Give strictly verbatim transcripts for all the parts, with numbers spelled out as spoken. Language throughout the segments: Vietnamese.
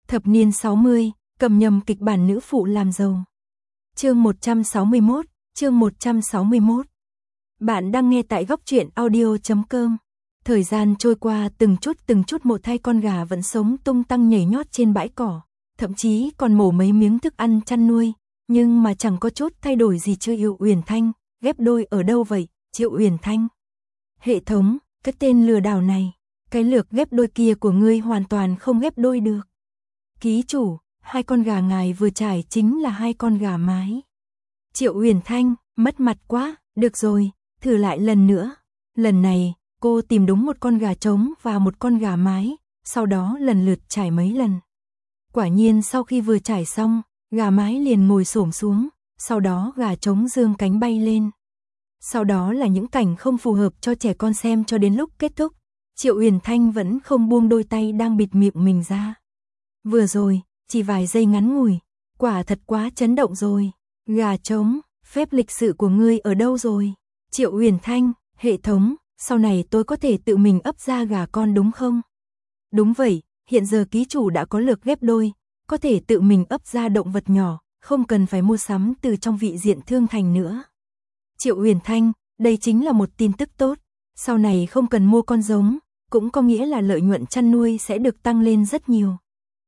Thập niên sáu mươi, cầm nhầm kịch bản nữ phụ làm giàu. Chương một trăm sáu mươi mốt, chương một trăm sáu mươi mốt. Bạn đang nghe tại góc truyện audio chấm com. Thời gian trôi qua từng chút từng chút một thai con gà vẫn sống tung tăng nhảy nhót trên bãi cỏ, thậm chí còn mổ mấy miếng thức ăn chăn nuôi, nhưng mà chẳng có chút thay đổi gì. Chưa yêu Uyển Thanh, ghép đôi ở đâu vậy, Triệu Uyển Thanh? Hệ thống, cái tên lừa đảo này, cái lược ghép đôi kia của ngươi hoàn toàn không ghép đôi được. Ký chủ, hai con gà ngài vừa trải chính là hai con gà mái. Triệu Uyển Thanh, mất mặt quá, được rồi, thử lại lần nữa. Lần này, cô tìm đúng một con gà trống và một con gà mái, sau đó lần lượt trải mấy lần. Quả nhiên sau khi vừa trải xong, gà mái liền ngồi xổm xuống, sau đó gà trống dương cánh bay lên. Sau đó là những cảnh không phù hợp cho trẻ con xem cho đến lúc kết thúc, Triệu Uyển Thanh vẫn không buông đôi tay đang bịt miệng mình ra. Vừa rồi, chỉ vài giây ngắn ngủi, quả thật quá chấn động rồi. Gà trống, phép lịch sự của ngươi ở đâu rồi? Triệu Uyển Thanh, hệ thống, sau này tôi có thể tự mình ấp ra gà con đúng không? Đúng vậy, hiện giờ ký chủ đã có lược ghép đôi, có thể tự mình ấp ra động vật nhỏ, không cần phải mua sắm từ trong vị diện thương thành nữa. Triệu Uyển Thanh, đây chính là một tin tức tốt, sau này không cần mua con giống, cũng có nghĩa là lợi nhuận chăn nuôi sẽ được tăng lên rất nhiều.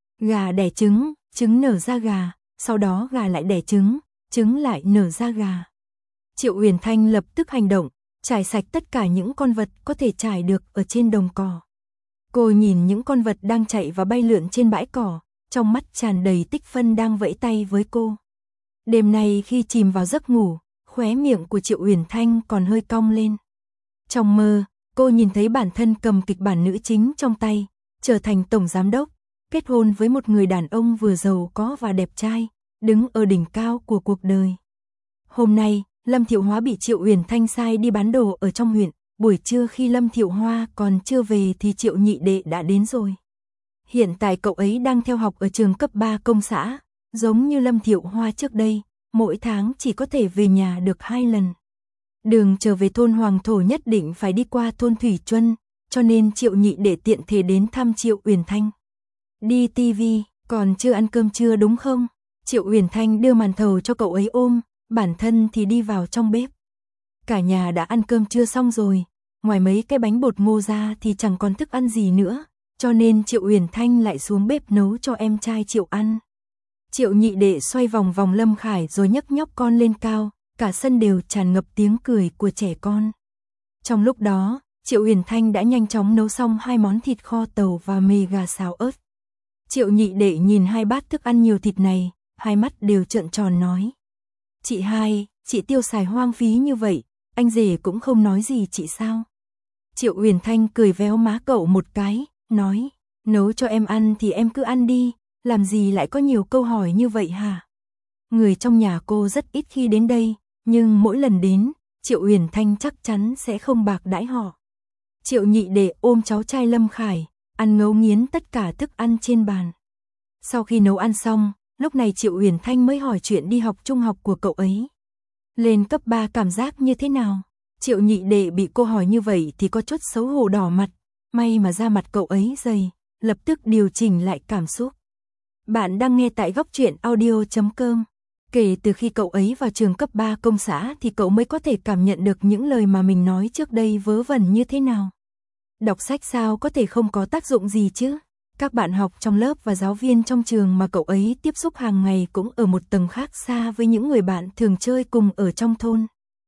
Gà đẻ trứng, trứng nở ra gà, sau đó gà lại đẻ trứng, trứng lại nở ra gà. Triệu Uyển Thanh lập tức hành động, trải sạch tất cả những con vật có thể trải được ở trên đồng cỏ. Cô nhìn những con vật đang chạy và bay lượn trên bãi cỏ, trong mắt tràn đầy tích phân đang vẫy tay với cô. Đêm nay khi chìm vào giấc ngủ, khóe miệng của Triệu Uyển Thanh còn hơi cong lên. Trong mơ, cô nhìn thấy bản thân cầm kịch bản nữ chính trong tay, trở thành tổng giám đốc, kết hôn với một người đàn ông vừa giàu có và đẹp trai, đứng ở đỉnh cao của cuộc đời. Hôm nay, Lâm Thiệu Hóa bị Triệu Uyển Thanh sai đi bán đồ ở trong huyện, buổi trưa khi Lâm Thiệu Hoa còn chưa về thì Triệu nhị đệ đã đến rồi. Hiện tại cậu ấy đang theo học ở trường cấp ba công xã, giống như Lâm Thiệu Hoa trước đây, mỗi tháng chỉ có thể về nhà được hai lần. Đường trở về thôn Hoàng Thổ nhất định phải đi qua thôn Thủy Chuân, cho nên Triệu nhị đệ tiện thể đến thăm Triệu Uyển Thanh. Đi tivi, còn chưa ăn cơm trưa đúng không? Triệu Uyển Thanh đưa màn thầu cho cậu ấy ôm, bản thân thì đi vào trong bếp. Cả nhà đã ăn cơm trưa xong rồi, ngoài mấy cái bánh bột ngô ra thì chẳng còn thức ăn gì nữa, cho nên Triệu Uyển Thanh lại xuống bếp nấu cho em trai Triệu ăn. Triệu nhị đệ xoay vòng vòng Lâm Khải rồi nhấc nhóc con lên cao, cả sân đều tràn ngập tiếng cười của trẻ con. Trong lúc đó, Triệu Uyển Thanh đã nhanh chóng nấu xong hai món thịt kho tàu và mề gà xào ớt. Triệu nhị đệ nhìn hai bát thức ăn nhiều thịt này, hai mắt đều trợn tròn nói. Chị hai, chị tiêu xài hoang phí như vậy, anh rể cũng không nói gì chị sao? Triệu Uyển Thanh cười véo má cậu một cái, nói, nấu cho em ăn thì em cứ ăn đi, làm gì lại có nhiều câu hỏi như vậy hả? Người trong nhà cô rất ít khi đến đây, nhưng mỗi lần đến, Triệu Uyển Thanh chắc chắn sẽ không bạc đãi họ. Triệu nhị đệ ôm cháu trai Lâm Khải, ăn ngấu nghiến tất cả thức ăn trên bàn. Sau khi nấu ăn xong, lúc này Triệu Uyển Thanh mới hỏi chuyện đi học trung học của cậu ấy. Lên cấp ba cảm giác như thế nào? Triệu nhị đệ bị cô hỏi như vậy thì có chút xấu hổ đỏ mặt, may mà da mặt cậu ấy dày, lập tức điều chỉnh lại cảm xúc. Bạn đang nghe tại góc truyện audio chấm com. Kể từ khi cậu ấy vào trường cấp ba công xã thì cậu mới có thể cảm nhận được những lời mà mình nói trước đây vớ vẩn như thế nào. Đọc sách sao có thể không có tác dụng gì chứ? Các bạn học trong lớp và giáo viên trong trường mà cậu ấy tiếp xúc hàng ngày cũng ở một tầng khác xa với những người bạn thường chơi cùng ở trong thôn.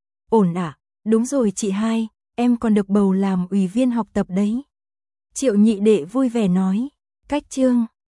Ổn ạ, à? Đúng rồi chị hai, em còn được bầu làm ủy viên học tập đấy. Triệu nhị đệ vui vẻ nói, cách chương,